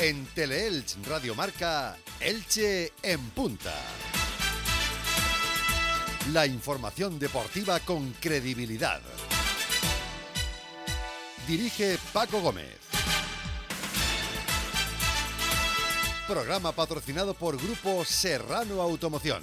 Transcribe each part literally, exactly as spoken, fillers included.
En Teleelch Radio Marca, Elche en punta. La información deportiva con credibilidad. Dirige Paco Gómez. Programa patrocinado por Grupo Serrano Automoción.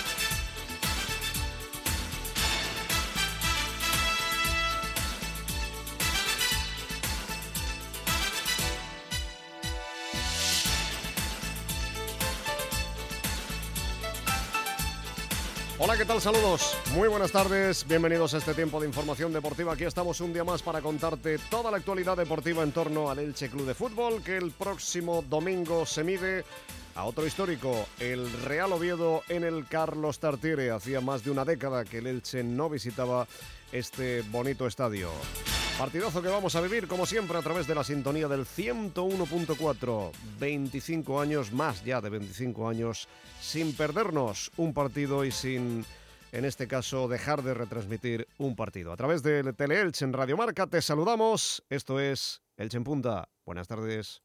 Hola, ¿qué tal? Saludos. Muy buenas tardes. Bienvenidos a este tiempo de información deportiva. Aquí estamos un día más para contarte toda la actualidad deportiva en torno al Elche Club de Fútbol, que el próximo domingo se mide a otro histórico, el Real Oviedo en el Carlos Tartiere. Hacía más de una década que el Elche no visitaba este bonito estadio. Partidazo que vamos a vivir, como siempre, a través de la sintonía del ciento uno punto cuatro. veinticinco años, más ya de veinticinco años, sin perdernos un partido y sin, en este caso, dejar de retransmitir un partido. A través de Teleelch en Radio Marca te saludamos. Esto es Elche en Punta. Buenas tardes.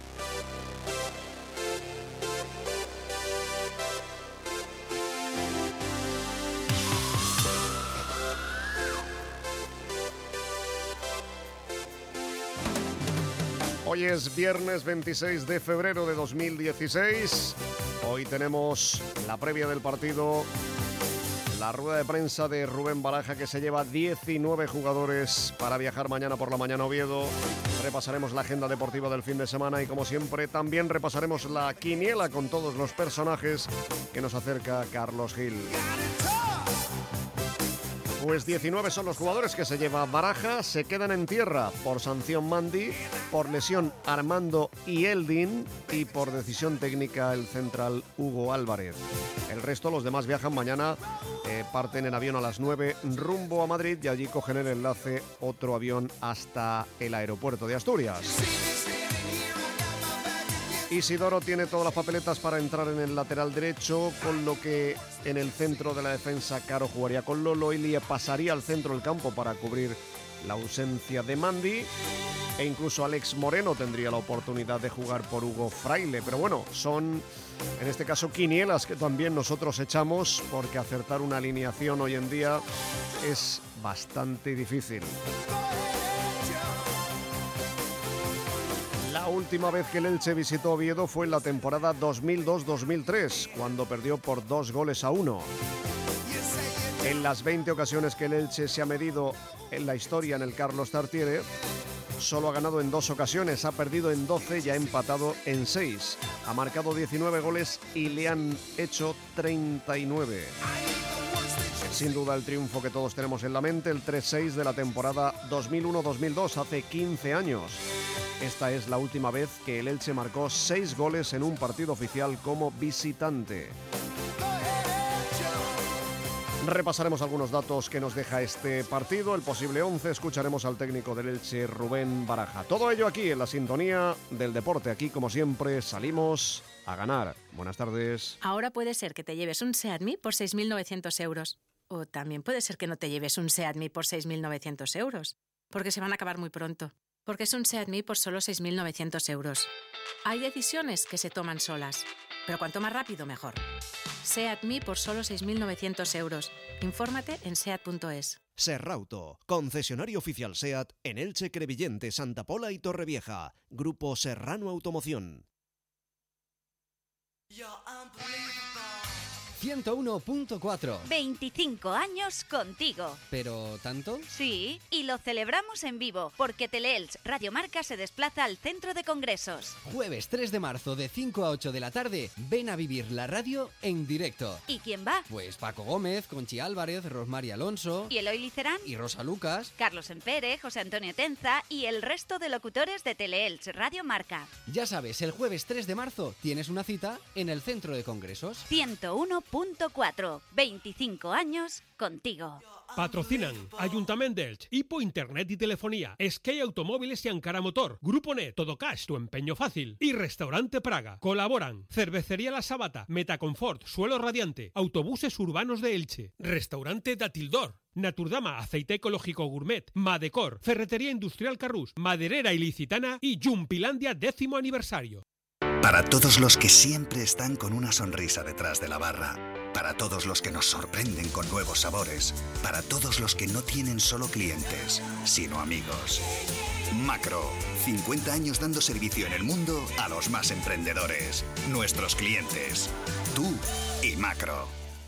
Hoy es viernes veintiséis de febrero de dos mil dieciséis. Hoy tenemos la previa del partido, la rueda de prensa de Rubén Baraja, que se lleva diecinueve jugadores para viajar mañana por la mañana a Oviedo. Repasaremos la agenda deportiva del fin de semana y, como siempre, también repasaremos la quiniela con todos los personajes que nos acerca Carlos Gil. Pues diecinueve son los jugadores que se lleva Baraja. Se quedan en tierra por sanción Mandi, por lesión Armando y Eldin y por decisión técnica el central Hugo Álvarez. El resto, los demás, viajan mañana, eh, parten en avión a las nueve rumbo a Madrid y allí cogen el enlace otro avión hasta el aeropuerto de Asturias. Isidoro tiene todas las papeletas para entrar en el lateral derecho, con lo que en el centro de la defensa Caro jugaría con Lolo, Ilie pasaría al centro del campo para cubrir la ausencia de Mandi, e incluso Alex Moreno tendría la oportunidad de jugar por Hugo Fraile. Pero bueno, son en este caso quinielas que también nosotros echamos, porque acertar una alineación hoy en día es bastante difícil. La última vez que el Elche visitó Oviedo fue en la temporada dos mil dos dos mil tres, cuando perdió por dos goles a uno. En las veinte ocasiones que el Elche se ha medido en la historia en el Carlos Tartiere, solo ha ganado en dos ocasiones, ha perdido en doce y ha empatado en seis. Ha marcado diecinueve goles y le han hecho treinta y nueve. Sin duda el triunfo que todos tenemos en la mente, el tres seis de la temporada dos mil uno dos mil dos, hace quince años. Esta es la última vez que el Elche marcó seis goles en un partido oficial como visitante. Repasaremos algunos datos que nos deja este partido, el posible once, escucharemos al técnico del Elche, Rubén Baraja. Todo ello aquí en la sintonía del deporte. Aquí, como siempre, salimos a ganar. Buenas tardes. Ahora puede ser que te lleves un Seat Mii por seis mil novecientos euros. O también puede ser que no te lleves un Seat Mii por seis mil novecientos euros, porque se van a acabar muy pronto. Porque es un Seat Mii por solo seis mil novecientos euros. Hay decisiones que se toman solas, pero cuanto más rápido, mejor. Seat Mii por solo seis mil novecientos euros. Infórmate en seat punto es. Serrauto, concesionario oficial SEAT en Elche, Crevillente, Santa Pola y Torrevieja. Grupo Serrano Automoción. ciento uno punto cuatro. veinticinco años contigo. ¿Pero tanto? Sí, y lo celebramos en vivo, porque Teleelch Radio Marca se desplaza al Centro de Congresos. Jueves tres de marzo de cinco a ocho de la tarde, ven a vivir la radio en directo. ¿Y quién va? Pues Paco Gómez, Conchi Álvarez, Rosmari Alonso... ¿Y Eloy Licerán? Y Rosa Lucas... Carlos Empere, José Antonio Tenza y el resto de locutores de Teleelch Radio Marca. Ya sabes, el jueves tres de marzo tienes una cita en el Centro de Congresos. ciento uno punto cuatro. veinticinco años contigo. Patrocinan Ayuntament d'Elx, Hipo Internet y Telefonía, Sky Automóviles y Ankara Motor, Grupo Net, Todo Cash, Tu Empeño Fácil y Restaurante Praga. Colaboran Cervecería La Sabata, Metaconfort, Suelo Radiante, Autobuses Urbanos de Elche, Restaurante Datildor, Naturdama, Aceite Ecológico Gourmet, Madecor, Ferretería Industrial Carrús, Maderera Ilicitana y Jumpilandia décimo aniversario. Para todos los que siempre están con una sonrisa detrás de la barra. Para todos los que nos sorprenden con nuevos sabores. Para todos los que no tienen solo clientes, sino amigos. Macro. cincuenta años dando servicio en el mundo a los más emprendedores. Nuestros clientes. Tú y Macro.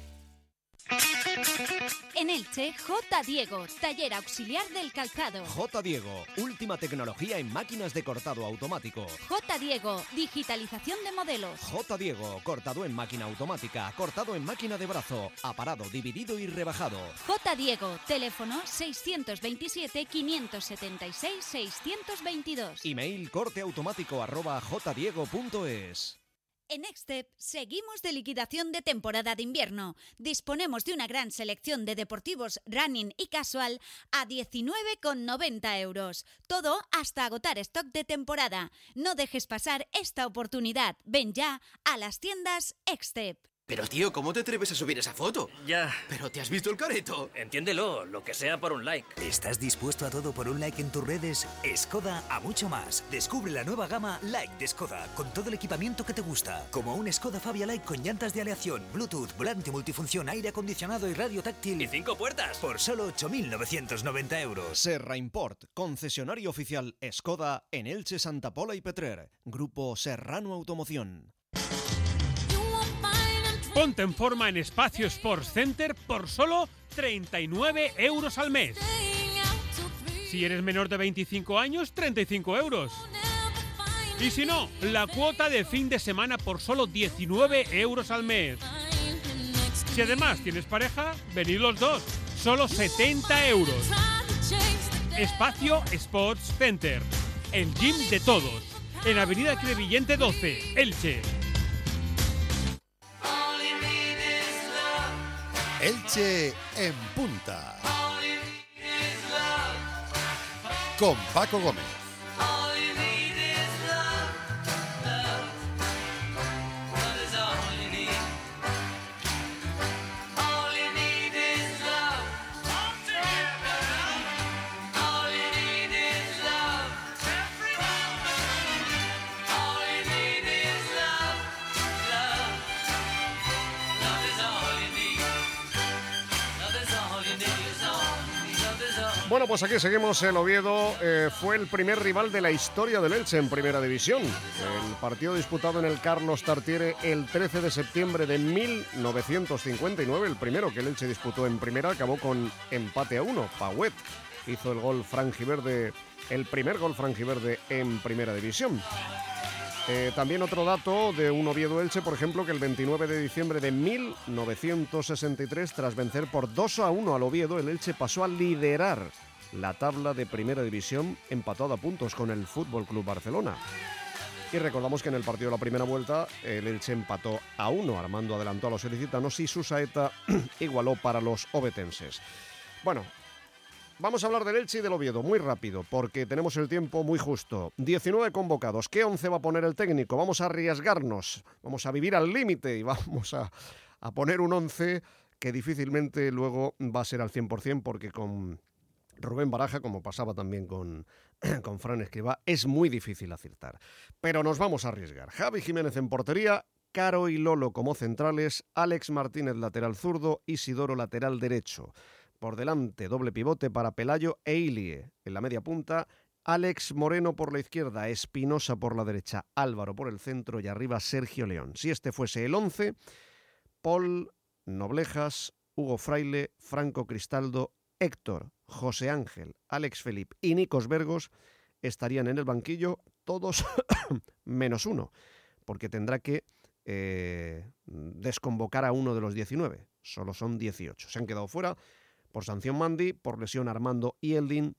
En Elche, J. Diego, taller auxiliar del calzado. J. Diego, última tecnología en máquinas de cortado automático. J. Diego, digitalización de modelos. J. Diego, cortado en máquina automática, cortado en máquina de brazo, aparado, dividido y rebajado. J. Diego, teléfono seiscientos veintisiete, quinientos setenta y seis, seiscientos veintidós. Email corteautomático arroba jdiego punto es. En Extep seguimos de liquidación de temporada de invierno. Disponemos de una gran selección de deportivos running y casual a diecinueve con noventa euros. Todo hasta agotar stock de temporada. No dejes pasar esta oportunidad. Ven ya a las tiendas Extep. Pero tío, ¿cómo te atreves a subir esa foto? Ya. ¿Pero te has visto el careto? Entiéndelo, lo que sea por un like. ¿Estás dispuesto a todo por un like en tus redes? Skoda a mucho más. Descubre la nueva gama Like de Skoda, con todo el equipamiento que te gusta. Como un Skoda Fabia Like con llantas de aleación, Bluetooth, volante multifunción, aire acondicionado y radio táctil. ¿Y cinco puertas? Por solo ocho mil novecientos noventa euros. Serra Import, concesionario oficial Skoda en Elche, Santa Pola y Petrer. Grupo Serrano Automoción. Ponte en forma en Espacio Sports Center por solo treinta y nueve euros al mes. Si eres menor de veinticinco años, treinta y cinco euros. Y si no, la cuota de fin de semana por solo diecinueve euros al mes. Si además tienes pareja, venid los dos, solo setenta euros. Espacio Sports Center, el gym de todos, en Avenida Crevillente doce, Elche. Elche en punta. Con Paco Gómez. Bueno, pues aquí seguimos. El Oviedo eh, fue el primer rival de la historia del Elche en Primera División. El partido disputado en el Carlos Tartiere el trece de septiembre de mil novecientos cincuenta y nueve, el primero que el Elche disputó en Primera, acabó con empate a uno. Pauet hizo el gol franjiverde, el primer gol franjiverde en Primera División. Eh, también otro dato de un Oviedo-Elche, por ejemplo, que el veintinueve de diciembre de mil novecientos sesenta y tres, tras vencer por dos a uno al Oviedo, el Elche pasó a liderar la tabla de Primera División, empatado a puntos con el F C Barcelona. Y recordamos que en el partido de la primera vuelta el Elche empató a uno, Armando adelantó a los ilicitanos y Susaeta igualó para los ovetenses. Bueno, vamos a hablar del Elche y del Oviedo muy rápido, porque tenemos el tiempo muy justo. diecinueve convocados. ¿Qué once va a poner el técnico? Vamos a arriesgarnos, vamos a vivir al límite y vamos a, a poner un once que difícilmente luego va a ser al cien por ciento, porque con Rubén Baraja, como pasaba también con, con Fran Escribá, es muy difícil acertar. Pero nos vamos a arriesgar. Javi Jiménez en portería, Caro y Lolo como centrales, Alex Martínez lateral zurdo, Isidoro lateral derecho. Por delante, doble pivote para Pelayo e Ilie. En la media punta, Alex Moreno por la izquierda, Espinosa por la derecha, Álvaro por el centro y arriba Sergio León. Si este fuese el once, Paul, Noblejas, Hugo Fraile, Franco Cristaldo, Héctor, José Ángel, Alex Felipe y Nikos Vergos estarían en el banquillo, todos menos uno, porque tendrá que eh, desconvocar a uno de los diecinueve. Solo son dieciocho. Se han quedado fuera por sanción Mandi, por lesión Armando y Eldin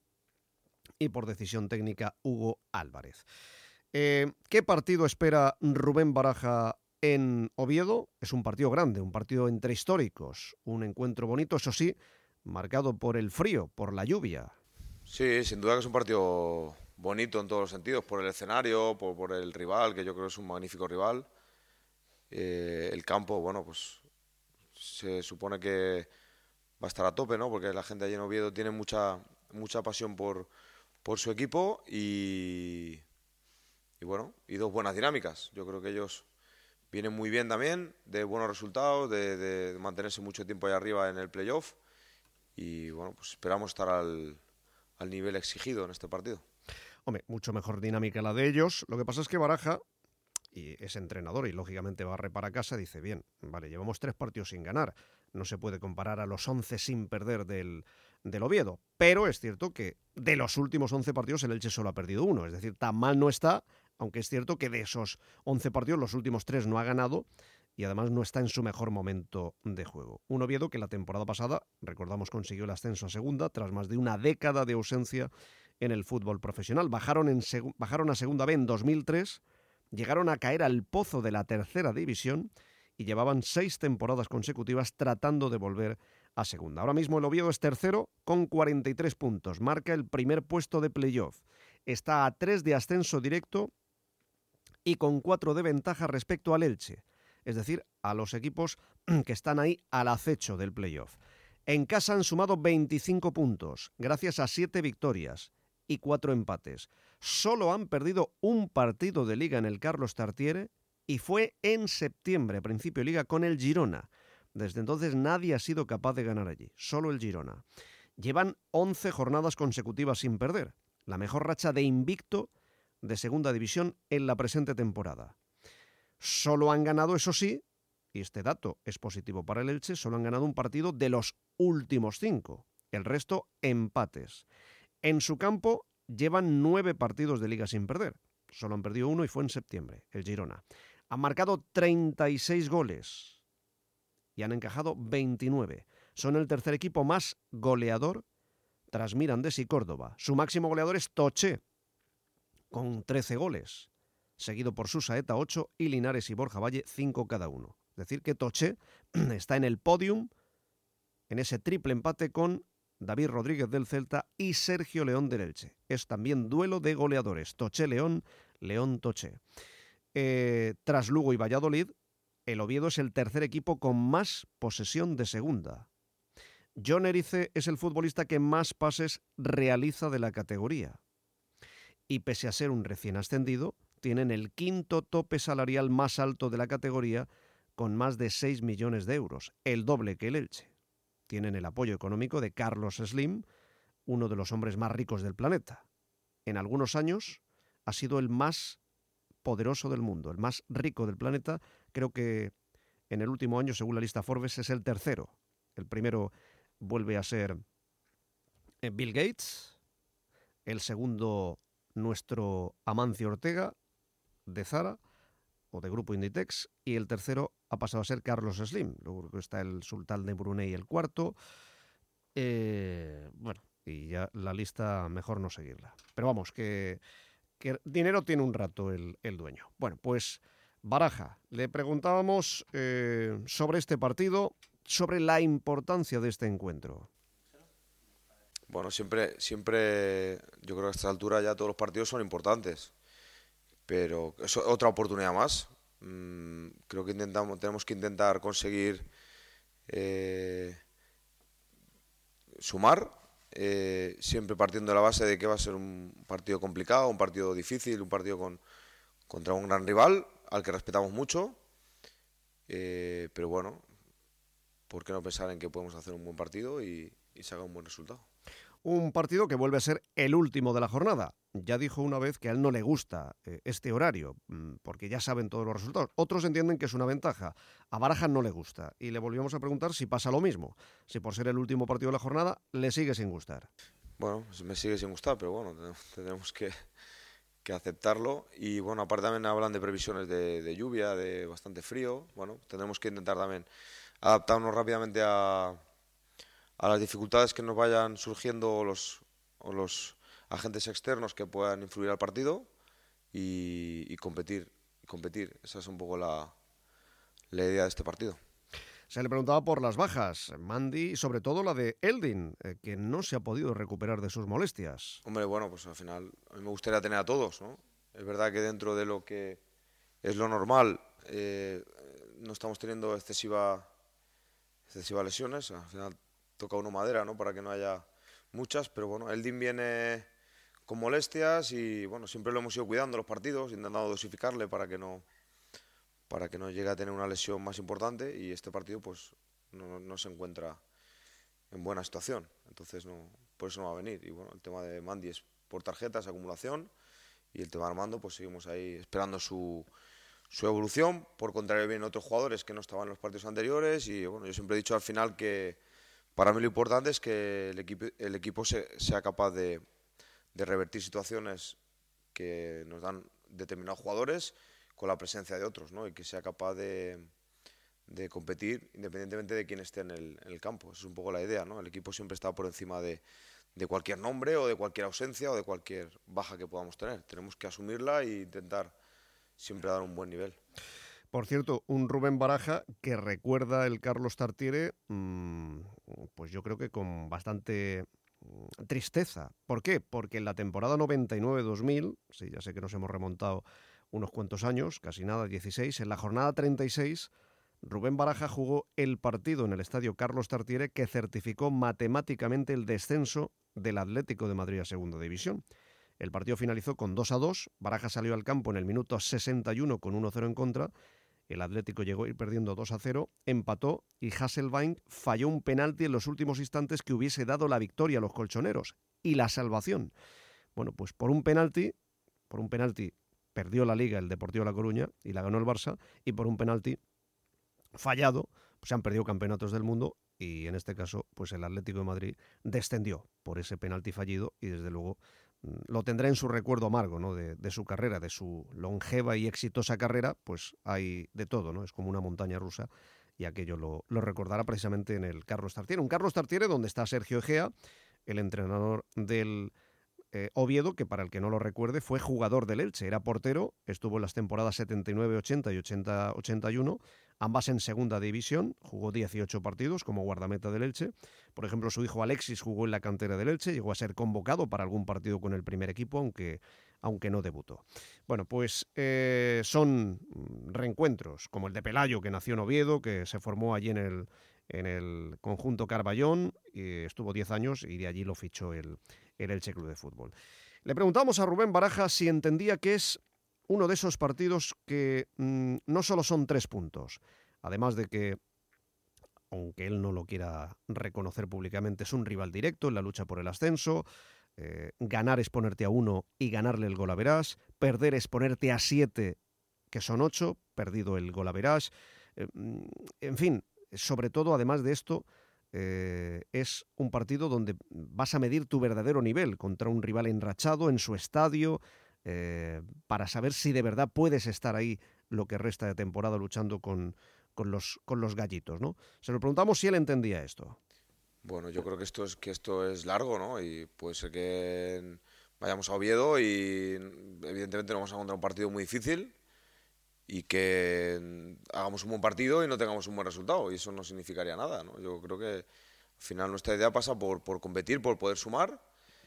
y por decisión técnica Hugo Álvarez. Eh, ¿Qué partido espera Rubén Baraja en Oviedo? Es un partido grande, un partido entre históricos, un encuentro bonito, eso sí, marcado por el frío, por la lluvia. Sí, sin duda que es un partido bonito en todos los sentidos, por el escenario, por, por el rival, que yo creo que es un magnífico rival. Eh, el campo, bueno, pues se supone que va a estar a tope, ¿no? Porque la gente allí en Oviedo tiene mucha mucha pasión por, por su equipo y, y bueno, y dos buenas dinámicas. Yo creo que ellos vienen muy bien también, de buenos resultados, de, de mantenerse mucho tiempo ahí arriba en el playoff, y bueno, pues esperamos estar al, al nivel exigido en este partido. Hombre, mucho mejor dinámica la de ellos. Lo que pasa es que Baraja, y es entrenador y lógicamente barre para casa, dice, bien, vale, llevamos tres partidos sin ganar, no se puede comparar a los once sin perder del, del Oviedo, pero es cierto que de los últimos once partidos el Elche solo ha perdido uno, es decir, tan mal no está, aunque es cierto que de esos once partidos los últimos tres no ha ganado y además no está en su mejor momento de juego. Un Oviedo que la temporada pasada, recordamos, consiguió el ascenso a segunda tras más de una década de ausencia en el fútbol profesional. Bajaron, en seg- bajaron a segunda B en dos mil tres, llegaron a caer al pozo de la tercera división y llevaban seis temporadas consecutivas tratando de volver a segunda. Ahora mismo el Oviedo es tercero con cuarenta y tres puntos, marca el primer puesto de playoff, está a tres de ascenso directo y con cuatro de ventaja respecto al Elche, es decir, a los equipos que están ahí al acecho del playoff. En casa han sumado veinticinco puntos, gracias a siete victorias y cuatro empates. Solo han perdido un partido de Liga en el Carlos Tartiere y fue en septiembre, principio de Liga, con el Girona. Desde entonces nadie ha sido capaz de ganar allí, solo el Girona. Llevan once jornadas consecutivas sin perder, la mejor racha de invicto de segunda división en la presente temporada. Solo han ganado, eso sí, y este dato es positivo para el Elche, solo han ganado un partido de los últimos cinco, el resto empates. En su campo llevan nueve partidos de Liga sin perder, solo han perdido uno y fue en septiembre, el Girona. Han marcado treinta y seis goles y han encajado veintinueve. Son el tercer equipo más goleador tras Mirandés y Córdoba. Su máximo goleador es Toché, con trece goles, seguido por Susaeta, ocho, y Linares y Borja Valle, cinco cada uno. Es decir, que Toché está en el podium, en ese triple empate con David Rodríguez del Celta y Sergio León del Elche. Es también duelo de goleadores, Toché-León, León-Toché. Eh, tras Lugo y Valladolid, el Oviedo es el tercer equipo con más posesión de segunda. Jon Erice es el futbolista que más pases realiza de la categoría. Y pese a ser un recién ascendido, tienen el quinto tope salarial más alto de la categoría, con más de seis millones de euros, el doble que el Elche. Tienen el apoyo económico de Carlos Slim, uno de los hombres más ricos del planeta. En algunos años ha sido el más poderoso del mundo, el más rico del planeta. Creo que en el último año, según la lista Forbes, es el tercero. El primero vuelve a ser Bill Gates, el segundo nuestro Amancio Ortega de Zara o de Grupo Inditex, y el tercero ha pasado a ser Carlos Slim. Luego está el sultán de Brunei, el cuarto. Eh, bueno, y ya la lista mejor no seguirla. Pero vamos, que, que dinero tiene un rato el, el dueño. Bueno, pues Baraja, le preguntábamos eh, sobre este partido, sobre la importancia de este encuentro. Bueno, siempre, siempre, yo creo que a esta altura ya todos los partidos son importantes, pero es otra oportunidad más. Mm, creo que intentamos, tenemos que intentar conseguir eh, sumar, eh, siempre partiendo de la base de que va a ser un partido complicado, un partido difícil, un partido con, contra un gran rival al que respetamos mucho, eh, pero bueno, ¿por qué no pensar en que podemos hacer un buen partido y, y sacar un buen resultado? Un partido que vuelve a ser el último de la jornada. Ya dijo una vez que a él no le gusta eh, este horario, porque ya saben todos los resultados. Otros entienden que es una ventaja. A Baraja no le gusta. Y le volvíamos a preguntar si pasa lo mismo. Si por ser el último partido de la jornada, le sigue sin gustar. Bueno, me sigue sin gustar, pero bueno, tenemos que, que aceptarlo. Y bueno, aparte también hablan de previsiones de, de lluvia, de bastante frío. Bueno, tendremos que intentar también adaptarnos rápidamente a... a las dificultades que nos vayan surgiendo o los, o los agentes externos que puedan influir al partido y, y competir, competir. Esa es un poco la, la idea de este partido. Se le preguntaba por las bajas, Mandy, y sobre todo la de Eldin, eh, que no se ha podido recuperar de sus molestias. Hombre, bueno, pues al final a mí me gustaría tener a todos, ¿no? Es verdad que dentro de lo que es lo normal eh, no estamos teniendo excesiva, excesivas lesiones. Al final toca uno madera, ¿no? Para que no haya muchas, pero bueno, Eldin viene con molestias y bueno, siempre lo hemos ido cuidando los partidos, intentando dosificarle para que no para que no llegue a tener una lesión más importante, y este partido pues no, no se encuentra en buena situación, entonces no, por eso no va a venir. Y bueno, el tema de Mandy es por tarjetas, acumulación, y el tema de Armando pues seguimos ahí esperando su, su evolución. Por contrario, vienen otros jugadores que no estaban en los partidos anteriores, y bueno, yo siempre he dicho al final que para mí lo importante es que el equipo, el equipo se, sea capaz de, de revertir situaciones que nos dan determinados jugadores con la presencia de otros, ¿no? Y que sea capaz de, de competir independientemente de quién esté en el, en el campo. Esa es un poco la idea, ¿no? El equipo siempre está por encima de, de cualquier nombre o de cualquier ausencia o de cualquier baja que podamos tener. Tenemos que asumirla e intentar siempre dar un buen nivel. Por cierto, un Rubén Baraja que recuerda el Carlos Tartiere, mmm, pues yo creo que con bastante tristeza. ¿Por qué? Porque en la temporada noventa y nueve dos mil, sí, ya sé que nos hemos remontado unos cuantos años, casi nada, dieciséis, en la jornada treinta y seis, Rubén Baraja jugó el partido en el estadio Carlos Tartiere que certificó matemáticamente el descenso del Atlético de Madrid a Segunda División. El partido finalizó con dos a dos, Baraja salió al campo en el minuto sesenta y uno con uno cero en contra, el Atlético llegó a ir perdiendo dos a cero, empató y Hasselbaink falló un penalti en los últimos instantes que hubiese dado la victoria a los colchoneros y la salvación. Bueno, pues por un penalti, por un penalti perdió la Liga el Deportivo de La Coruña y la ganó el Barça, y por un penalti fallado pues se han perdido campeonatos del mundo, y en este caso pues el Atlético de Madrid descendió por ese penalti fallido, y desde luego lo tendrá en su recuerdo amargo, ¿no? de, de su carrera, de su longeva y exitosa carrera. Pues hay de todo, ¿no? Es como una montaña rusa, y aquello lo, lo recordará precisamente en el Carlos Tartiere. Un Carlos Tartiere donde está Sergio Egea, el entrenador del eh, Oviedo, que para el que no lo recuerde fue jugador del Elche, era portero, estuvo en las temporadas setenta y nueve ochenta y ochenta ochenta y uno, ambas en segunda división, jugó dieciocho partidos como guardameta del Elche. Por ejemplo, su hijo Alexis jugó en la cantera del Elche, llegó a ser convocado para algún partido con el primer equipo, aunque, aunque no debutó. Bueno, pues eh, son reencuentros, como el de Pelayo, que nació en Oviedo, que se formó allí en el, en el conjunto Carballón, y estuvo diez años, y de allí lo fichó el, el Elche Club de Fútbol. Le preguntamos a Rubén Baraja si entendía que es uno de esos partidos que mmm, no solo son tres puntos, además de que, aunque él no lo quiera reconocer públicamente, es un rival directo en la lucha por el ascenso. Eh, ganar es ponerte a uno y ganarle el golaverás, perder es ponerte a siete, que son ocho, perdido el golaverás. Eh, en fin, sobre todo, además de esto, eh, es un partido donde vas a medir tu verdadero nivel contra un rival enrachado en su estadio, eh, para saber si de verdad puedes estar ahí lo que resta de temporada luchando con, con, los, con los gallitos, ¿no? Se lo preguntamos si él entendía esto. Bueno, yo creo que esto es que esto es largo, ¿no? Y puede ser que vayamos a Oviedo y evidentemente nos vamos a encontrar un partido muy difícil, y que hagamos un buen partido y no tengamos un buen resultado, y eso no significaría nada, ¿no? Yo creo que al final nuestra idea pasa por, por competir, por poder sumar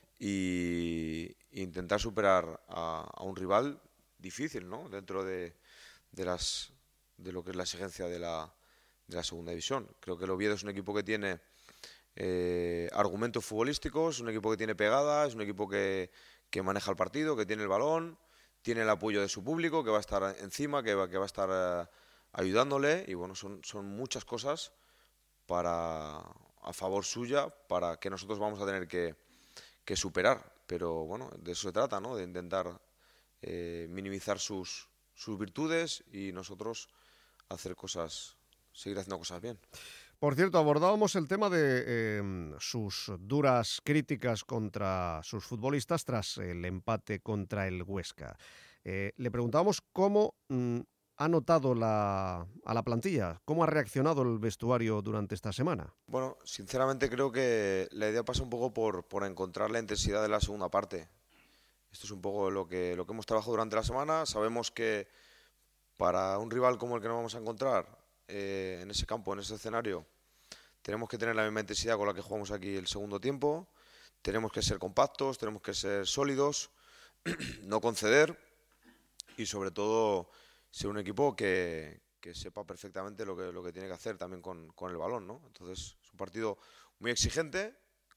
y intentar superar a, a un rival difícil, ¿no? Dentro de, de las de lo que es la exigencia de la, de la segunda división. Creo que el Oviedo es un equipo que tiene eh, argumentos futbolísticos, un equipo que tiene pegada, es un equipo que, que maneja el partido, que tiene el balón, tiene el apoyo de su público, que va a estar encima, que va, que va a estar eh, ayudándole, y bueno, son, son muchas cosas para a favor suya, para que nosotros vamos a tener que, que superar, pero bueno, de eso se trata, ¿no? De intentar eh, minimizar sus, sus virtudes y nosotros hacer cosas, seguir haciendo cosas bien. Por cierto, abordábamos el tema de eh, sus duras críticas contra sus futbolistas tras el empate contra el Huesca. Eh, le preguntábamos cómo mm, ha notado la, a la plantilla, cómo ha reaccionado el vestuario durante esta semana. Bueno, sinceramente creo que la idea pasa un poco por, por encontrar la intensidad de la segunda parte. Esto es un poco lo que, lo que hemos trabajado durante la semana. Sabemos que para un rival como el que nos vamos a encontrar, Eh, en ese campo, en ese escenario, tenemos que tener la misma intensidad con la que jugamos aquí el segundo tiempo, tenemos que ser compactos, tenemos que ser sólidos, no conceder, y sobre todo ser un equipo que, que sepa perfectamente lo que, lo que tiene que hacer también con, con el balón, ¿no? Entonces es un partido muy exigente,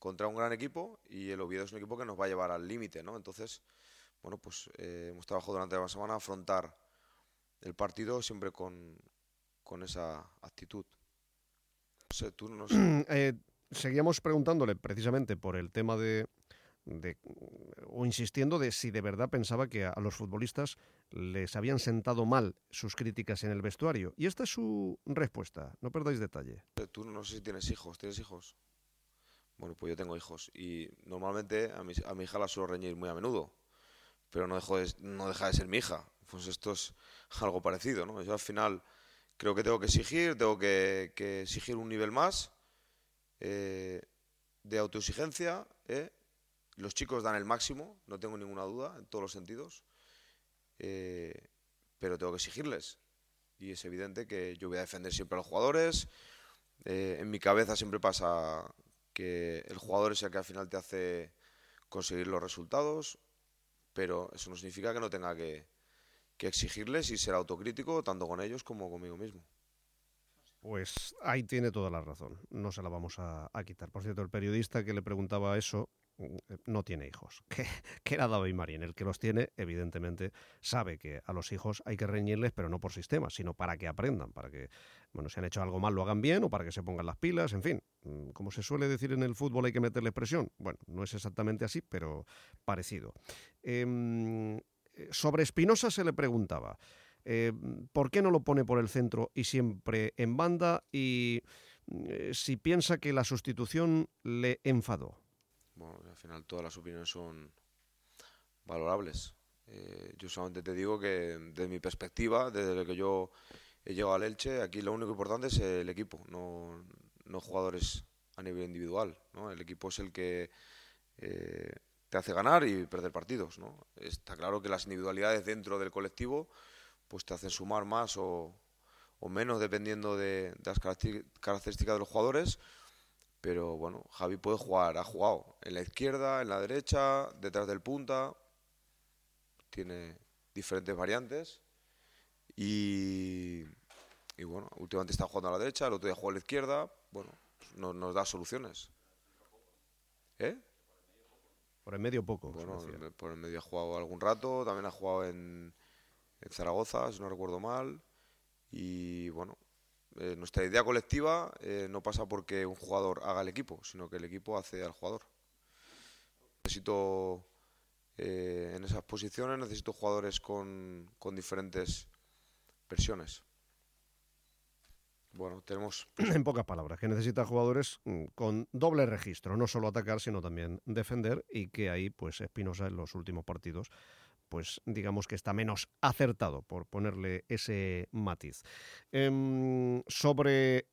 contra un gran equipo y el Oviedo es un equipo que nos va a llevar al límite, ¿no? Entonces, bueno, pues eh, hemos trabajado durante la semana a afrontar el partido siempre con, con esa actitud. No sé, tú no sé. eh, seguíamos preguntándole precisamente por el tema de, de, o insistiendo de si de verdad pensaba que a, a los futbolistas les habían sentado mal sus críticas en el vestuario. Y esta es su respuesta, no perdáis detalle. Tú no sé si tienes hijos, ¿tienes hijos? Bueno, pues yo tengo hijos y normalmente a mi, a mi hija la suelo reñir muy a menudo, pero no, dejo de, no deja de ser mi hija. Pues esto es algo parecido, ¿no? Yo al final creo que tengo que exigir, tengo que, que exigir un nivel más eh, de autoexigencia. ¿eh? Los chicos dan el máximo, no tengo ninguna duda, en todos los sentidos, eh, pero tengo que exigirles. Y es evidente que yo voy a defender siempre a los jugadores. Eh, en mi cabeza siempre pasa que el jugador es el que al final te hace conseguir los resultados, pero eso no significa que no tenga que, que exigirles y ser autocrítico tanto con ellos como conmigo mismo. Pues ahí tiene toda la razón, no se la vamos a, a quitar. Por cierto, el periodista que le preguntaba eso no tiene hijos, que, que era David Marín. El que los tiene, evidentemente, sabe que a los hijos hay que reñirles, pero no por sistema, sino para que aprendan, para que, bueno, si han hecho algo mal lo hagan bien o para que se pongan las pilas, en fin. Como se suele decir en el fútbol, hay que meterles presión. Bueno, no es exactamente así, pero parecido. Eh, sobre Espinosa se le preguntaba eh, ¿por qué no lo pone por el centro y siempre en banda? Y eh, si piensa que la sustitución le enfadó. Bueno, al final todas las opiniones son valorables. Eh, yo solamente te digo que desde mi perspectiva, desde que yo he llegado al Elche, aquí lo único importante es el equipo, no, no jugadores a nivel individual, ¿no? El equipo es el que eh, te hace ganar y perder partidos, ¿no? Está claro que las individualidades dentro del colectivo pues te hacen sumar más o, o menos dependiendo de, de las características de los jugadores. Pero bueno, Javi puede jugar, ha jugado en la izquierda, en la derecha, detrás del punta, tiene diferentes variantes y, y bueno, últimamente está jugando a la derecha, el otro día jugó a la izquierda, bueno, no, nos da soluciones. ¿Eh? Por el medio poco. Bueno, por el medio ha jugado algún rato, también ha jugado en, en Zaragoza, si no recuerdo mal, y bueno... Eh, nuestra idea colectiva eh, no pasa porque un jugador haga el equipo, sino que el equipo hace al jugador. Necesito, eh, en esas posiciones, necesito jugadores con, con diferentes versiones. Bueno, tenemos... En pocas palabras, que necesita jugadores con doble registro, no solo atacar, sino también defender, y que ahí, pues, Espinosa en los últimos partidos... pues digamos que está menos acertado, por ponerle ese matiz. Eh, sobre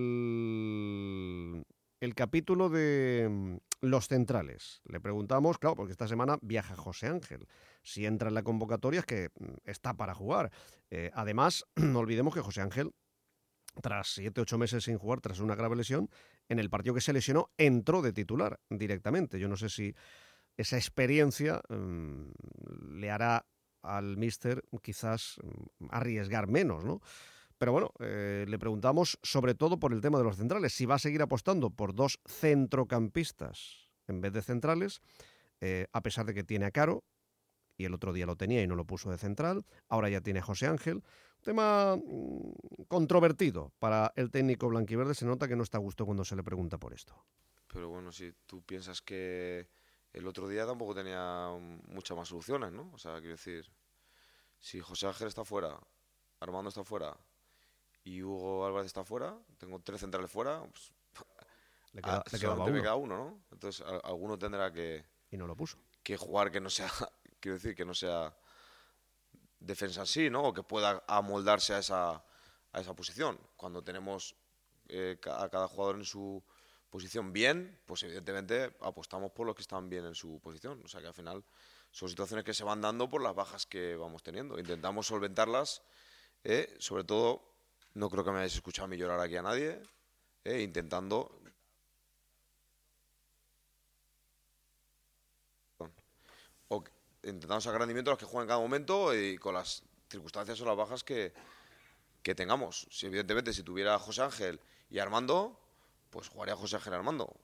el, el capítulo de los centrales, le preguntamos, claro, porque esta semana viaja José Ángel. Si entra en la convocatoria es que está para jugar. Eh, además, no olvidemos que José Ángel, tras siete, ocho meses sin jugar, tras una grave lesión, en el partido que se lesionó, entró de titular directamente. Yo no sé si esa experiencia um, le hará al míster quizás um, arriesgar menos, ¿no? Pero bueno, eh, le preguntamos sobre todo por el tema de los centrales, si va a seguir apostando por dos centrocampistas en vez de centrales, eh, a pesar de que tiene a Caro, y el otro día lo tenía y no lo puso de central, ahora ya tiene a José Ángel. Tema um, controvertido para el técnico blanquiverde, se nota que no está a gusto cuando se le pregunta por esto. Pero bueno, si tú piensas que el otro día tampoco tenía muchas más soluciones, ¿no? O sea, quiero decir, si José Ángel está fuera, Armando está fuera y Hugo Álvarez está fuera, tengo tres centrales fuera, pues, le queda, a, le solamente uno. me queda uno, ¿no? Entonces a, alguno tendrá que... Y no lo puso. Que jugar que no sea, quiero decir, que no sea defensa en sí, ¿no? O que pueda amoldarse a esa, a esa posición. Cuando tenemos eh, a cada jugador en su posición bien, pues evidentemente apostamos por los que están bien en su posición. O sea que al final son situaciones que se van dando por las bajas que vamos teniendo. Intentamos solventarlas, eh, sobre todo, no creo que me hayáis escuchado a mí llorar aquí a nadie, eh, intentando... O intentando sacar rendimiento a los que juegan en cada momento y con las circunstancias o las bajas que, que tengamos. Si evidentemente si tuviera a José Ángel y Armando, pues jugaría José Ángel y Armando.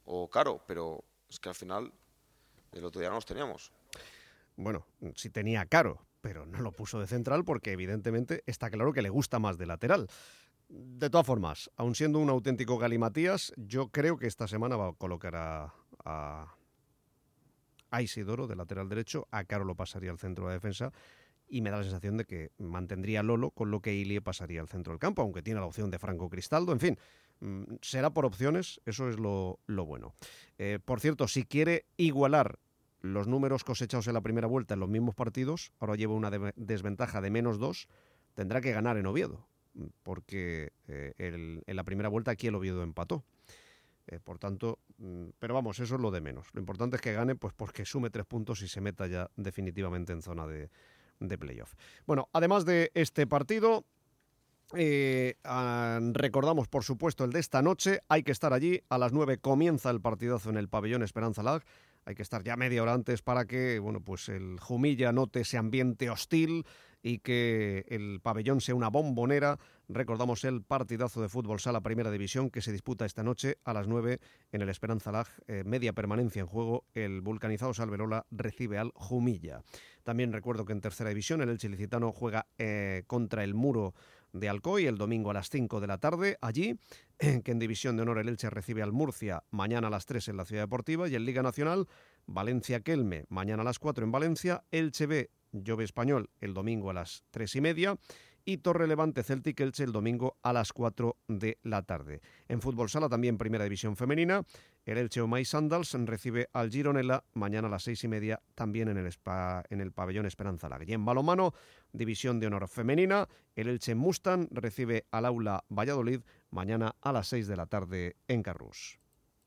o caro, pero es que al final el otro día no los teníamos. Bueno, sí tenía caro, pero no lo puso de central porque evidentemente está claro que le gusta más de lateral. De todas formas, aun siendo un auténtico galimatías, yo creo que esta semana va a colocar a, a, a Isidoro de lateral derecho, a Caro lo pasaría al centro de defensa y me da la sensación de que mantendría a Lolo, con lo que Ilie pasaría al centro del campo, aunque tiene la opción de Franco Cristaldo, en fin, será por opciones, eso es lo, lo bueno. Eh, por cierto, si quiere igualar los números cosechados en la primera vuelta en los mismos partidos, ahora lleva una de- desventaja de menos dos, tendrá que ganar en Oviedo, porque eh, el, en la primera vuelta aquí el Oviedo empató. Eh, por tanto, mm, pero vamos, eso es lo de menos. Lo importante es que gane, pues porque sume tres puntos y se meta ya definitivamente en zona de, de playoff. Bueno, además de este partido, eh, ah, recordamos por supuesto el de esta noche. Hay que estar allí, a las nueve comienza el partidazo en el pabellón Esperanza Lag. Hay que estar ya media hora antes para que, bueno, pues el Jumilla note ese ambiente hostil y que el pabellón sea una bombonera. Recordamos el partidazo de fútbol sala Primera División que se disputa esta noche a las nueve en el Esperanza Lag, eh, media permanencia en juego. El vulcanizado Salverola recibe al Jumilla. También recuerdo que en Tercera División el Elche Ilicitano juega eh, contra el Muro de Alcoy el domingo a las cinco de la tarde allí, que en División de Honor el Elche recibe al Murcia mañana a las tres en la Ciudad Deportiva, y en Liga Nacional Valencia-Kelme mañana a las cuatro en Valencia, Elche B, Jove Español el domingo a las tres y media y Torre Levante Celtic Elche el domingo a las cuatro de la tarde. En fútbol sala también Primera División Femenina, el Elche Omay Sandals recibe al Gironella mañana a las seis y media también en el, spa, en el pabellón Esperanza Lag. Y en balonmano, División de Honor Femenina, el Elche Mustang recibe al Aula Valladolid mañana a las seis de la tarde en Carrús.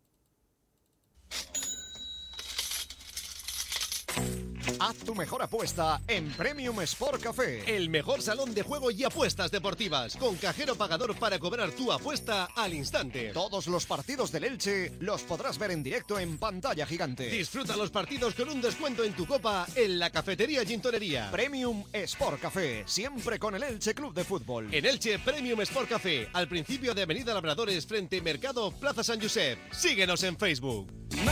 Haz tu mejor apuesta en Premium Sport Café. El mejor salón de juego y apuestas deportivas, con cajero pagador para cobrar tu apuesta al instante. Todos los partidos del Elche los podrás ver en directo en pantalla gigante. Disfruta los partidos con un descuento en tu copa en la cafetería Gintonería. Premium Sport Café, siempre con el Elche Club de Fútbol. En Elche, Premium Sport Café, al principio de Avenida Labradores, frente Mercado Plaza San Josep. Síguenos en Facebook.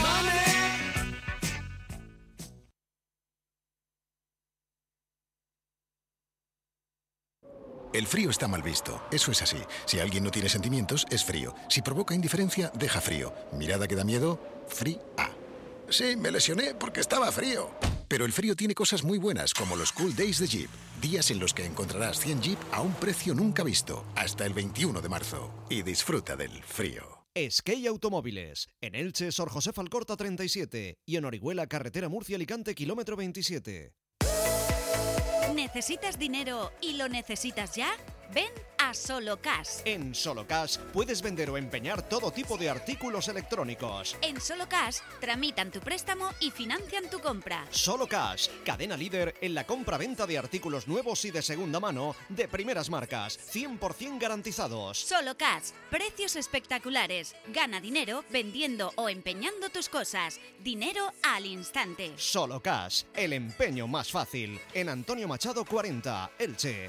El frío está mal visto, eso es así. Si alguien no tiene sentimientos, es frío. Si provoca indiferencia, deja frío. Mirada que da miedo, fría. Sí, me lesioné porque estaba frío. Pero el frío tiene cosas muy buenas, como los Cool Days de Jeep. Días en los que encontrarás cien Jeep a un precio nunca visto, hasta el veintiuno de marzo. Y disfruta del frío. Skate Automóviles, en Elche, Sor José Alcorta treinta y siete y en Orihuela, carretera Murcia-Alicante, kilómetro veintisiete. ¿Necesitas dinero y lo necesitas ya? Ven a Solo Cash. En Solo Cash puedes vender o empeñar todo tipo de artículos electrónicos. En Solo Cash tramitan tu préstamo y financian tu compra. Solo Cash, cadena líder en la compra-venta de artículos nuevos y de segunda mano de primeras marcas, cien por ciento garantizados. Solo Cash, precios espectaculares. Gana dinero vendiendo o empeñando tus cosas. Dinero al instante. Solo Cash, el empeño más fácil. En Antonio Machado cuarenta, Elche.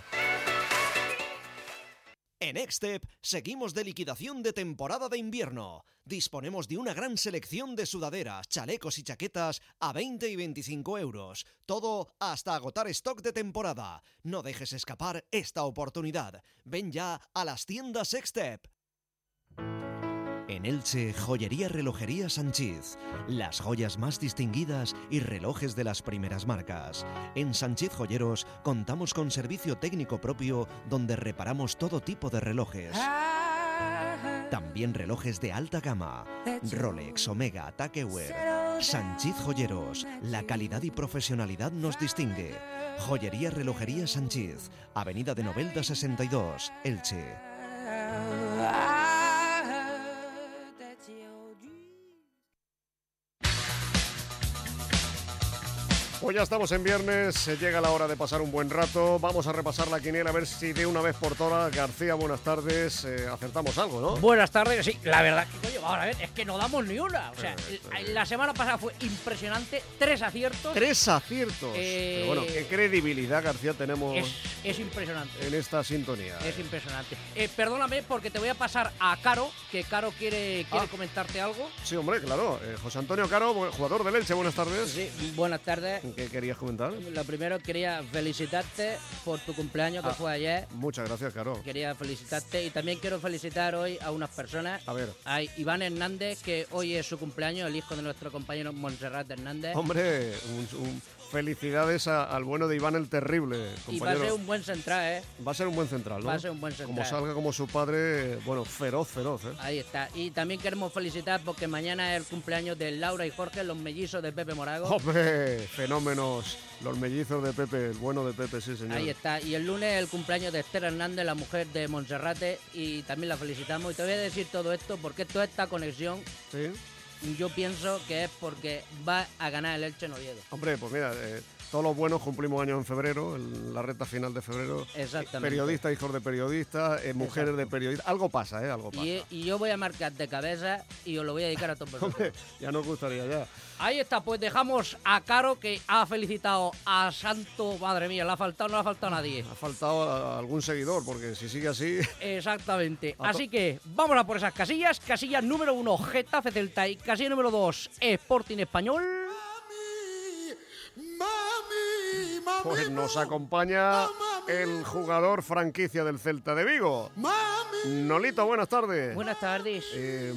En Extep seguimos de liquidación de temporada de invierno. Disponemos de una gran selección de sudaderas, chalecos y chaquetas a veinte y veinticinco euros. Todo hasta agotar stock de temporada. No dejes escapar esta oportunidad. Ven ya a las tiendas Extep. En Elche, Joyería Relojería Sanchiz. Las joyas más distinguidas y relojes de las primeras marcas. En Sanchiz Joyeros contamos con servicio técnico propio donde reparamos todo tipo de relojes. También relojes de alta gama. Rolex, Omega, Tag Heuer. Sanchiz Joyeros. La calidad y profesionalidad nos distingue. Joyería Relojería Sanchiz. Avenida de Novelda sesenta y dos, Elche. Pues ya estamos en viernes, llega la hora de pasar un buen rato. Vamos a repasar la quiniela a ver si de una vez por todas. García, buenas tardes. Eh, acertamos algo, ¿no? Buenas tardes, sí, la verdad que coño, Ahora, a ver, es que no damos ni una. O sea, el- la semana pasada fue impresionante, tres aciertos. Tres aciertos. Eh, Pero bueno, qué credibilidad, García, tenemos Es, es impresionante. en esta sintonía. Es impresionante. Eh, perdóname porque te voy a pasar a Caro, que Caro quiere, quiere Ah. comentarte algo. Sí, hombre, claro. Eh, José Antonio Caro, jugador del Elche, buenas tardes. Sí, buenas tardes. ¿Qué querías comentar? Lo primero quería felicitarte por tu cumpleaños que Ah, fue ayer. Muchas gracias, Caro. Quería felicitarte y también quiero felicitar hoy a unas personas. A ver. Hay Iván Hernández, que hoy es su cumpleaños, el hijo de nuestro compañero Montserrat Hernández. Hombre, un- un- felicidades a- al bueno de Iván el Terrible, Y va a compañero. ser un buen central, ¿eh? Va a ser un buen central, ¿no? Va a ser un buen central. Como salga como su padre, bueno, feroz, feroz, ¿eh? Ahí está. Y también queremos felicitar porque mañana es el cumpleaños de Laura y Jorge, los mellizos de Pepe Morago. ¡Hombre! Fenómenos. Los mellizos de Pepe, el bueno de Pepe, sí, señor. Ahí está. Y el lunes es el cumpleaños de Esther Hernández, la mujer de Monserrate, y también la felicitamos. Y te voy a decir todo esto porque toda esta conexión, ¿Sí? yo pienso que es porque va a ganar el Elche en Oviedo. Hombre, pues mira, eh, todos los buenos cumplimos años en febrero, en la recta final de febrero. Exactamente. Periodistas, hijos de periodistas, eh, mujeres de periodistas. Algo pasa, ¿eh? Algo pasa. Y, y yo voy a marcar de cabeza y os lo voy a dedicar a todos vosotros. Hombre, ya nos gustaría ya. Ahí está, pues dejamos a Caro, que ha felicitado a Santo, madre mía, le ha faltado, no le ha faltado a nadie. Ha faltado a- a algún seguidor, porque si sigue así... Exactamente. A to- Así que vamos a por esas casillas. Casilla número uno, Getafe Celta. Y casilla número dos, Sporting Español. Pues nos acompaña el jugador franquicia del Celta de Vigo. Nolito, buenas tardes. Buenas tardes. Eh,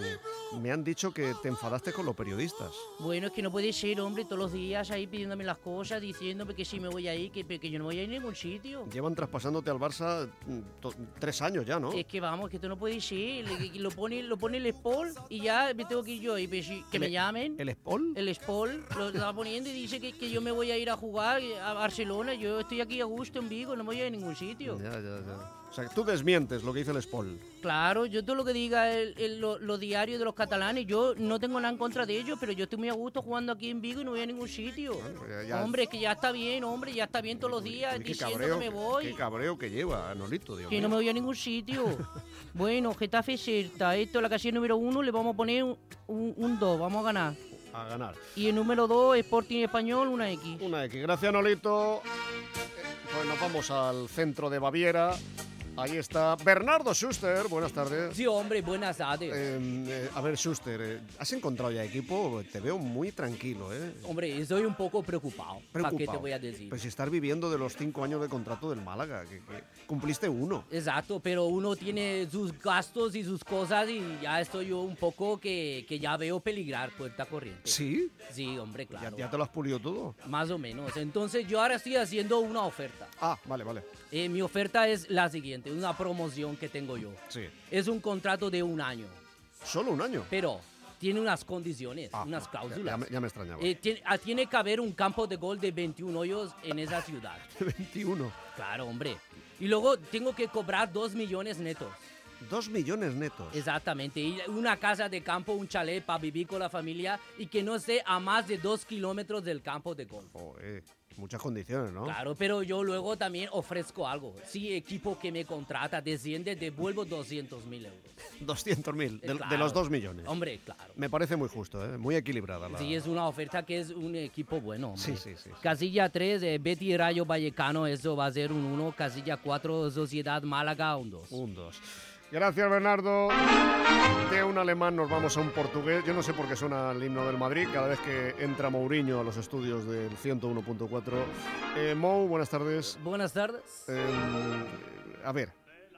me han dicho que te enfadaste con los periodistas. Bueno, es que no puede ser, hombre, todos los días ahí pidiéndome las cosas, diciéndome que si me voy ahí, que, que yo no voy a ir a ningún sitio. Llevan traspasándote al Barça mm, to- tres años ya, ¿no? Es que vamos, que esto no puede ser. Le- que Lo pone, lo pone el Spol y ya me tengo que ir yo. Y pues, sí, que me ¿El- llamen. ¿El Spol? El Spol lo está poniendo y dice que, que yo me voy a ir a jugar a Barcelona. Yo estoy aquí a gusto en Vigo, no me voy a ir a ningún sitio. Ya, ya, ya. O sea, que tú desmientes lo que dice el Spol. Claro, yo todo lo que diga el, el- lo, lo diario de los catalanes, yo no tengo nada en contra de ellos, pero yo estoy muy a gusto jugando aquí en Vigo y no voy a ningún sitio. ya- ya- Hombre, es que ya está bien, hombre, ya está bien todos los días Qué diciendo cabreo, que me voy. qué cabreo que lleva, Nolito, Dios Que mío. no me voy a ningún sitio. Bueno, Getafe Celta, esto la casilla número uno le vamos a poner un, un dos, vamos a ganar. A ganar. Y el número dos, Sporting Español, una X. Una X. Gracias, Nolito. Eh, Pues nos vamos al centro de Baviera. Ahí está Bernardo Schuster. Buenas tardes. Sí, hombre, buenas tardes. Eh, eh, a ver, Schuster, eh, ¿has encontrado ya equipo? Te veo muy tranquilo, ¿eh? Hombre, estoy un poco preocupado. ¿Para qué te Preocupado. voy a decir? Pues si estás viviendo de los cinco años de contrato del Málaga, que, que cumpliste uno. Exacto, pero uno tiene sus gastos y sus cosas y ya estoy yo un poco que, que ya veo peligrar puerta corriente. ¿Sí? Sí, hombre, claro. ¿Ya, ya te lo has pulido todo? Más o menos. Entonces yo ahora estoy haciendo una oferta. Ah, vale, vale. Eh, mi oferta es la siguiente, una promoción que tengo yo. Sí. Es un contrato de un año. ¿Solo un año? Pero tiene unas condiciones, Ah, unas ya, cláusulas. ya me, ya me extrañaba. Eh, tiene, ah, tiene que haber un campo de gol de veintiún hoyos en esa ciudad. veintiuno. Claro, hombre. Y luego tengo que cobrar dos millones netos. Dos millones netos. Exactamente. Y una casa de campo, un chalet para vivir con la familia y que no esté a más de dos kilómetros del campo de golf. Joder, muchas condiciones, ¿no? Claro, pero yo luego también ofrezco algo. Si equipo que me contrata desciende, devuelvo doscientos mil euros. doscientos mil, de, de Claro. los dos millones. Hombre, claro. Me parece muy justo, ¿eh? Muy equilibrada la... Sí, es una oferta que es un equipo bueno, hombre. Sí, sí, sí, sí. Casilla tres, eh, Betty Rayo Vallecano, eso va a ser un uno. Casilla cuatro, Sociedad Málaga, un dos. Un dos. Gracias, Bernardo. De un alemán nos vamos a un portugués. Yo no sé por qué suena el himno del Madrid cada vez que entra Mourinho a los estudios del ciento uno punto cuatro. Eh, Mou, buenas tardes. Buenas tardes. Eh, a ver,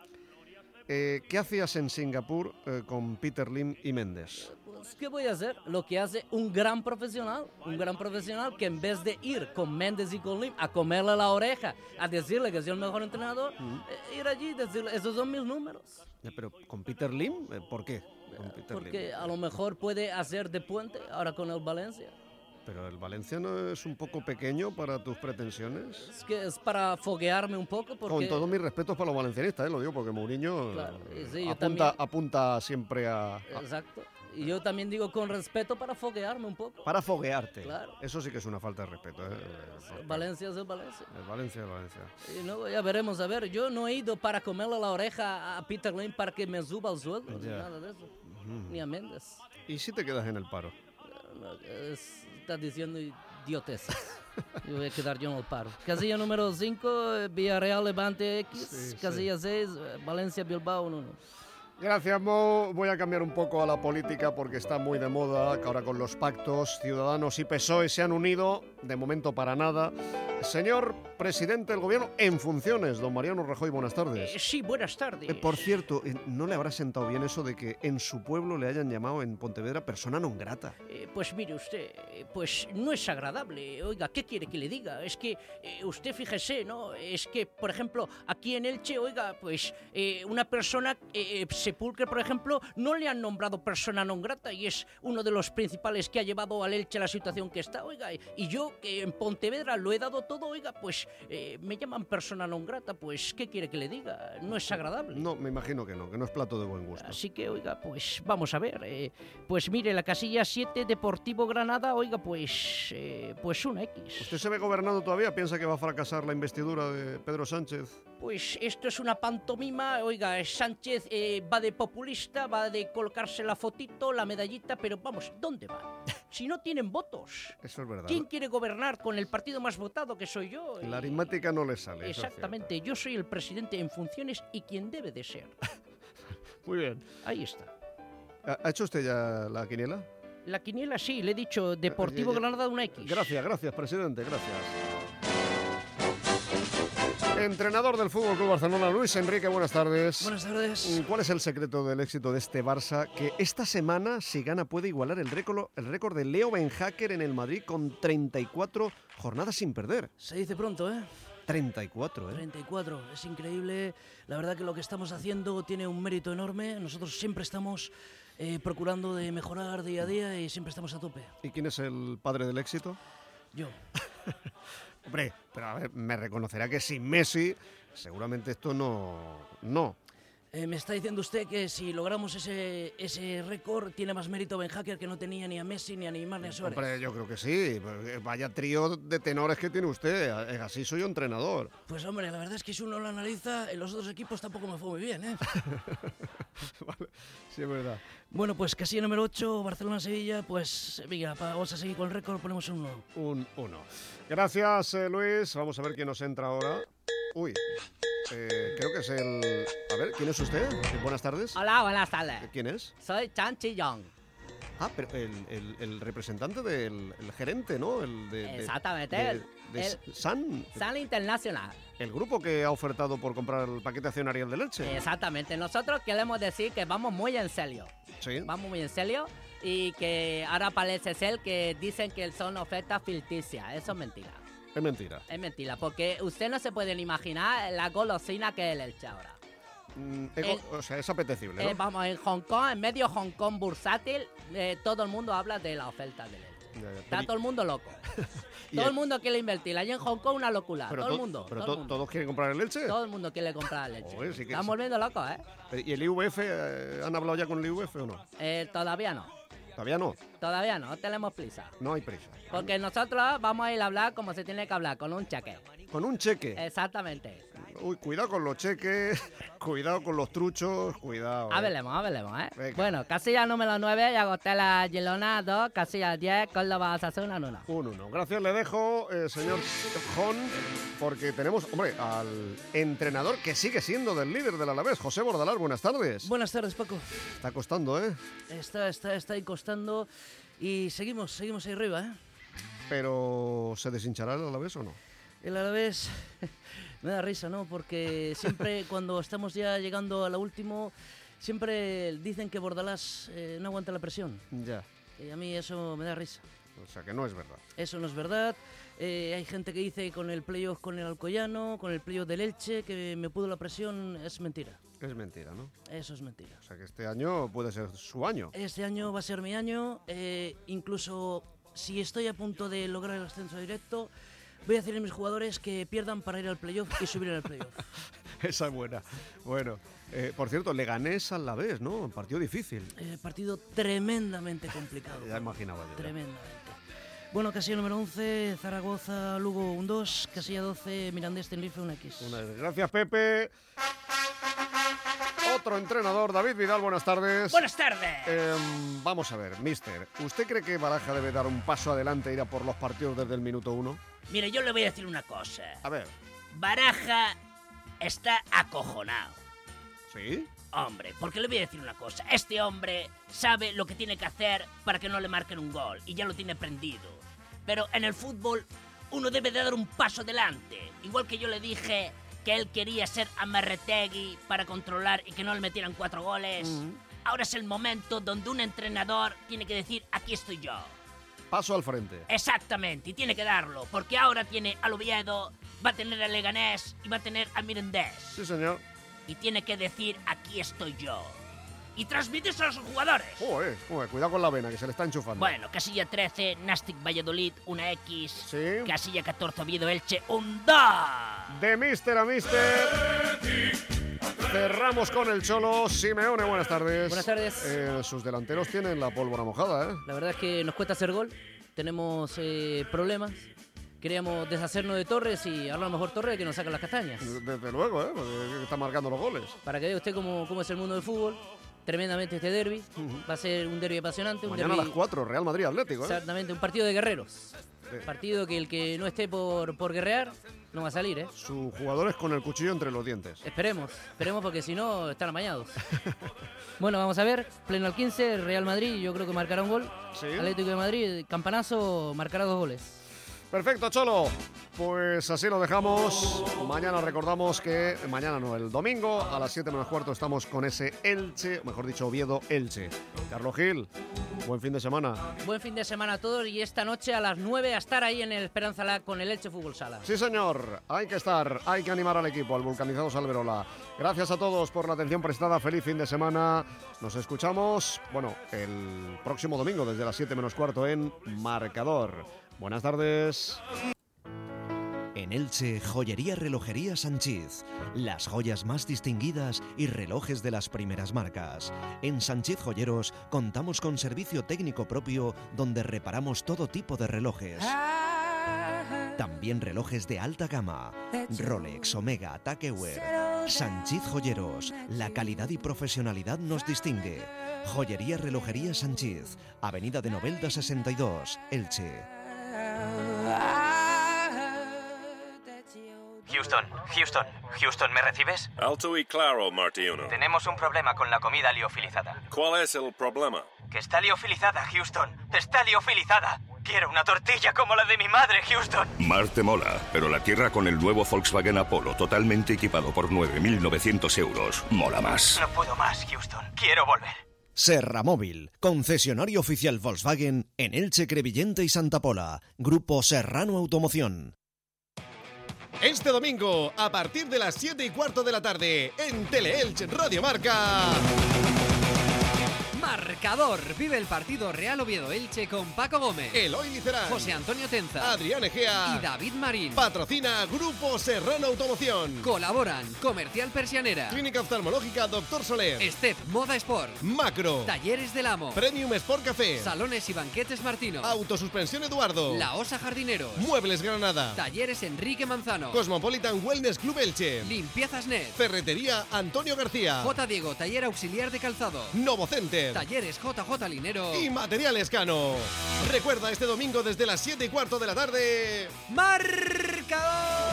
eh, ¿qué hacías en Singapur eh, con Peter Lim y Méndez? Pues, ¿qué voy a hacer? Lo que hace un gran profesional. Un gran profesional que en vez de ir con Méndez y con Lim a comerle la oreja, a decirle que soy el mejor entrenador, eh, ir allí y decirle, esos son mis números. Eh, Pero con Peter Lim, eh, ¿por qué? Con Peter Porque Lim. a lo mejor puede hacer de puente ahora con el Valencia. Pero el Valencia no es un poco pequeño para tus pretensiones. Es que es para foguearme un poco porque... Con todos mis respetos para los valencianistas, ¿eh? Lo digo porque Mourinho Claro, eh, sí, yo apunta, también. apunta siempre a, a- Exacto. Y yo también digo con respeto para foguearme un poco. para foguearte. Claro. Eso sí que es una falta de respeto. ¿eh? Valencia es el Valencia. El Valencia es Valencia. Y no, ya veremos, a ver, yo no he ido para comerle la oreja a Peter Lim para que me suba el sueldo, ni Ya. nada de eso. Mm. ni a Méndez. ¿Y si te quedas en el paro? No, es- estás diciendo idiotes. Yo voy a quedar yo en el paro. Casilla número cinco, Villarreal Levante X. Sí, sí. Casilla seis, Valencia Bilbao uno uno. Gracias, Mo. Voy a cambiar un poco a la política porque está muy de moda, que ahora con los pactos Ciudadanos y P S O E se han unido, de momento para nada. Señor presidente del gobierno en funciones, don Mariano Rajoy, buenas tardes. Eh, sí, buenas tardes. Eh, por cierto, eh, ¿no le habrá sentado bien eso de que en su pueblo le hayan llamado en Pontevedra persona non grata? Eh, pues mire usted, eh, pues no es agradable. Oiga, ¿qué quiere que le diga? Es que eh, usted fíjese, ¿no? Es que, por ejemplo, aquí en Elche, oiga, pues eh, una persona, eh, eh, Sepulcre, por ejemplo, no le han nombrado persona non grata y es uno de los principales que ha llevado al Elche a la situación que está, oiga. Y yo, que en Pontevedra lo he dado todo, oiga, pues eh, me llaman persona non grata, pues ¿qué quiere que le diga? No es agradable. No, me imagino que no, que no es plato de buen gusto. Así que, oiga, pues vamos a ver. eh, pues mire, la casilla siete, Deportivo Granada, oiga, pues eh, pues una X. ¿Usted se ve gobernando todavía? ¿Piensa que va a fracasar la investidura de Pedro Sánchez? Pues esto es una pantomima, oiga, Sánchez eh, va de populista, va de colocarse la fotito, la medallita, pero vamos, ¿dónde va? Si no tienen votos. Eso es verdad. ¿Quién quiere gobernar con el partido más votado, que soy yo? La aritmética no le sale. eso es Exactamente, yo soy el presidente en funciones y quien debe de ser. cierto. Muy bien. Ahí está. ¿Ha ha hecho usted ya la quiniela? La quiniela sí, le he dicho, Deportivo Ya, ya. Granada una X. Gracias, gracias, presidente, gracias. Entrenador del Fútbol Club Barcelona, Luis Enrique, buenas tardes. Buenas tardes. ¿Cuál es el secreto del éxito de este Barça que esta semana, si gana, puede igualar el récord, el récord de Leo Benhacker en el Madrid con treinta y cuatro jornadas sin perder? Se dice pronto, ¿eh? treinta y cuatro, ¿eh? treinta y cuatro, es increíble. La verdad que lo que estamos haciendo tiene un mérito enorme. Nosotros siempre estamos eh, procurando de mejorar día a día y siempre estamos a tope. ¿Y quién es el padre del éxito? Yo. Hombre, pero a ver, me reconocerá que sin Messi seguramente esto no... no. Eh, me está diciendo usted que si logramos ese, ese récord tiene más mérito Benhacker, que no tenía ni a Messi, ni a Neymar, ni a Suárez. Hombre, yo creo que sí. Vaya trío de tenores que tiene usted. Así soy yo entrenador. Pues hombre, la verdad es que si uno lo analiza, en los otros equipos tampoco me fue muy bien, ¿eh? Vale, sí, es verdad. Bueno, pues casilla número ocho, Barcelona-Sevilla, pues venga, pa- vamos a seguir con el récord, ponemos un uno. Un uno. Gracias, eh, Luis. Vamos a ver quién nos entra ahora. Uy, eh, creo que es el... A ver, ¿quién es usted? Eh, Buenas tardes. Hola, buenas tardes. ¿Quién es? Soy Chan Chillón. Ah, pero el, el- el representante del el gerente, ¿no? El de, de- Exactamente, de- el- de el- San, San Internacional. el grupo que ha ofertado por comprar el paquete accionarial de leche. Exactamente. Nosotros queremos decir que vamos muy en serio. Sí. Vamos muy en serio y que ahora parece ser que dicen que son ofertas ficticias. Eso es mentira. Es mentira. Es mentira, porque usted no se pueden imaginar la golosina que es el Elche ahora. Mm, ego- el- o sea, es apetecible, ¿no? Eh, vamos, en Hong Kong, en medio Hong Kong bursátil, eh, todo el mundo habla de la oferta del Elche. Ya, ya, Está pero- todo el mundo loco. y todo el- el mundo quiere invertir. Allí en Hong Kong una locura. pero todo el to- mundo. pero todo to- el mundo. ¿Todos quieren comprar el leche? Todo el mundo quiere comprar leche. Joder, sí que Están sí. volviendo locos, ¿eh? ¿Y el I V F? eh, ¿Han hablado ya con el I V F o no? Eh, Todavía no. Todavía no. Todavía no. Tenemos prisa. No hay prisa. Porque nosotros vamos a ir a hablar como se tiene que hablar, con un cheque. Con un cheque. Exactamente. Uy, cuidado con los cheques, cuidado con los truchos, cuidado. eh. Hablemos, hablemos, ¿eh? Venga. Bueno, casilla número nueve, Llagostela Girona dos, casilla diez, Córdoba Osasuna uno. Un uno. Gracias le dejo, eh, señor Jon, porque tenemos, hombre, al entrenador que sigue siendo del líder del Alavés, José Bordalar. Buenas tardes. Buenas tardes, Paco. Está costando, ¿eh? Está, está, está ahí costando y seguimos, seguimos ahí arriba, ¿eh? Pero, ¿se deshinchará el Alavés o no? El Alavés me da risa, ¿no? Porque siempre cuando estamos ya llegando a lo último, siempre dicen que Bordalás eh, no aguanta la presión. Ya. Y a mí eso me da risa. O sea, que no es verdad. Eso no es verdad. Eh, hay gente que dice con el playoff con el Alcoyano, con el playoff del Elche, que me pudo la presión. Es mentira. Es mentira, ¿no? Eso es mentira. O sea, que este año puede ser su año. Este año va a ser mi año. eh, incluso si estoy a punto de lograr el ascenso directo, voy a decirle a mis jugadores que pierdan para ir al playoff y subir al playoff. Esa es buena. Bueno, eh, por cierto, Leganés al Alavés, ¿no? Un partido difícil. Eh, partido tremendamente complicado. Ya imaginaba yo. Tremendamente. Bueno, casilla número once, Zaragoza, Lugo un dos, casilla doce, Mirandés, Tenerife un X. Una vez. Gracias, Pepe. Otro otro entrenador, David Vidal, buenas tardes. Buenas tardes. Eh, vamos a ver, mister, ¿usted cree que Baraja debe dar un paso adelante e ir a por los partidos desde el minuto uno? Mire, yo le voy a decir una cosa. A ver. Baraja está acojonado. ¿Sí? Hombre, porque le voy a decir una cosa. Este hombre sabe lo que tiene que hacer para que no le marquen un gol y ya lo tiene prendido. Pero en el fútbol uno debe de dar un paso adelante. Igual que yo le dije que él quería ser Amarretegui para controlar y que no le metieran cuatro goles. Uh-huh. Ahora es el momento donde un entrenador tiene que decir, aquí estoy yo. Paso al frente. Exactamente, y tiene que darlo, porque ahora tiene al Oviedo, va a tener al Leganés y va a tener al Mirandés. Sí, señor. Y tiene que decir, aquí estoy yo. Y transmitirse a los jugadores. Joder, joder, cuidado con la vena, que se le está enchufando. Bueno, casilla trece, Nastic Valladolid, una X. Sí. Casilla catorce, Oviedo Elche, un dos. De mister a mister. Cerramos con el Cholo. Simeone, buenas tardes. Buenas tardes. Eh, sus delanteros tienen la pólvora mojada, ¿eh? La verdad es que nos cuesta hacer gol. Tenemos eh, problemas. Queríamos deshacernos de Torres y ahora a lo mejor Torres que nos saca las castañas. Desde luego, ¿eh? Porque está marcando los goles. Para que vea usted cómo, cómo es el mundo del fútbol. Tremendamente este derbi. Uh-huh. Va a ser un derbi apasionante. Un Mañana derbi... a las cuatro, Real Madrid Atlético, ¿eh? Exactamente, un partido de guerreros. Sí. Partido que el que no esté por, por guerrear no va a salir, ¿eh? Sus jugadores con el cuchillo entre los dientes. Esperemos, esperemos porque si no están amañados. Bueno, vamos a ver, pleno al quince, Real Madrid, yo creo que marcará un gol. ¿Sí? Atlético de Madrid, campanazo, marcará dos goles. Perfecto, Cholo. Pues así lo dejamos. Mañana recordamos que, mañana no, el domingo a las siete menos cuarto estamos con ese Elche, mejor dicho, Oviedo-Elche. Carlos Gil, buen fin de semana. Buen fin de semana a todos y esta noche a las nueve a estar ahí en el Esperanza Lab con el Elche Fútbol Sala. Sí, señor, hay que estar, hay que animar al equipo, al vulcanizado Salverola. Gracias a todos por la atención prestada, feliz fin de semana. Nos escuchamos, bueno, el próximo domingo desde las siete menos cuarto en Marcador. Buenas tardes. En Elche, Joyería Relojería Sanchiz. Las joyas más distinguidas y relojes de las primeras marcas. En Sanchiz Joyeros contamos con servicio técnico propio donde reparamos todo tipo de relojes. También relojes de alta gama. Rolex, Omega, Tag Heuer. Sanchiz Joyeros. La calidad y profesionalidad nos distingue. Joyería Relojería Sanchiz. Avenida de Novelda sesenta y dos, Elche. Houston, Houston, Houston, ¿me recibes? Alto y claro, Martí uno. Tenemos un problema con la comida liofilizada. ¿Cuál es el problema? Que está liofilizada, Houston. Está liofilizada. Quiero una tortilla como la de mi madre, Houston. Marte mola, pero la tierra con el nuevo Volkswagen Apollo totalmente equipado por nueve mil novecientos euros mola más. No puedo más, Houston. Quiero volver. Serra Móvil, concesionario oficial Volkswagen en Elche, Crevillente y Santa Pola. Grupo Serrano Automoción. Este domingo, a partir de las siete y cuarto de la tarde, en Teleelch Radio Marca. Marcador. Vive el partido Real Oviedo-Elche con Paco Gómez, Eloy Licerán, José Antonio Tenza, Adrián Egea y David Marín. Patrocina Grupo Serrano Automoción. Colaboran Comercial Persianera, Clínica Oftalmológica Doctor Soler, Step Moda Sport, Macro, Talleres del Amo, Premium Sport Café, Salones y Banquetes Martino, Autosuspensión Eduardo, La Osa Jardineros, Muebles Granada, Talleres Enrique Manzano, Cosmopolitan Wellness Club Elche, Limpiezas Net, Ferretería Antonio García, J. Diego Taller Auxiliar de Calzado, Novo Center, Talleres J J Linero y Materiales Cano. Recuerda este domingo desde las siete y cuarto de la tarde. ¡Marcador!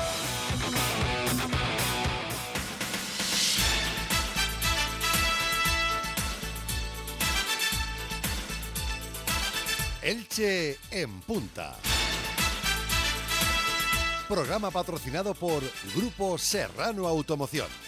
Elche en punta. Programa patrocinado por Grupo Serrano Automoción.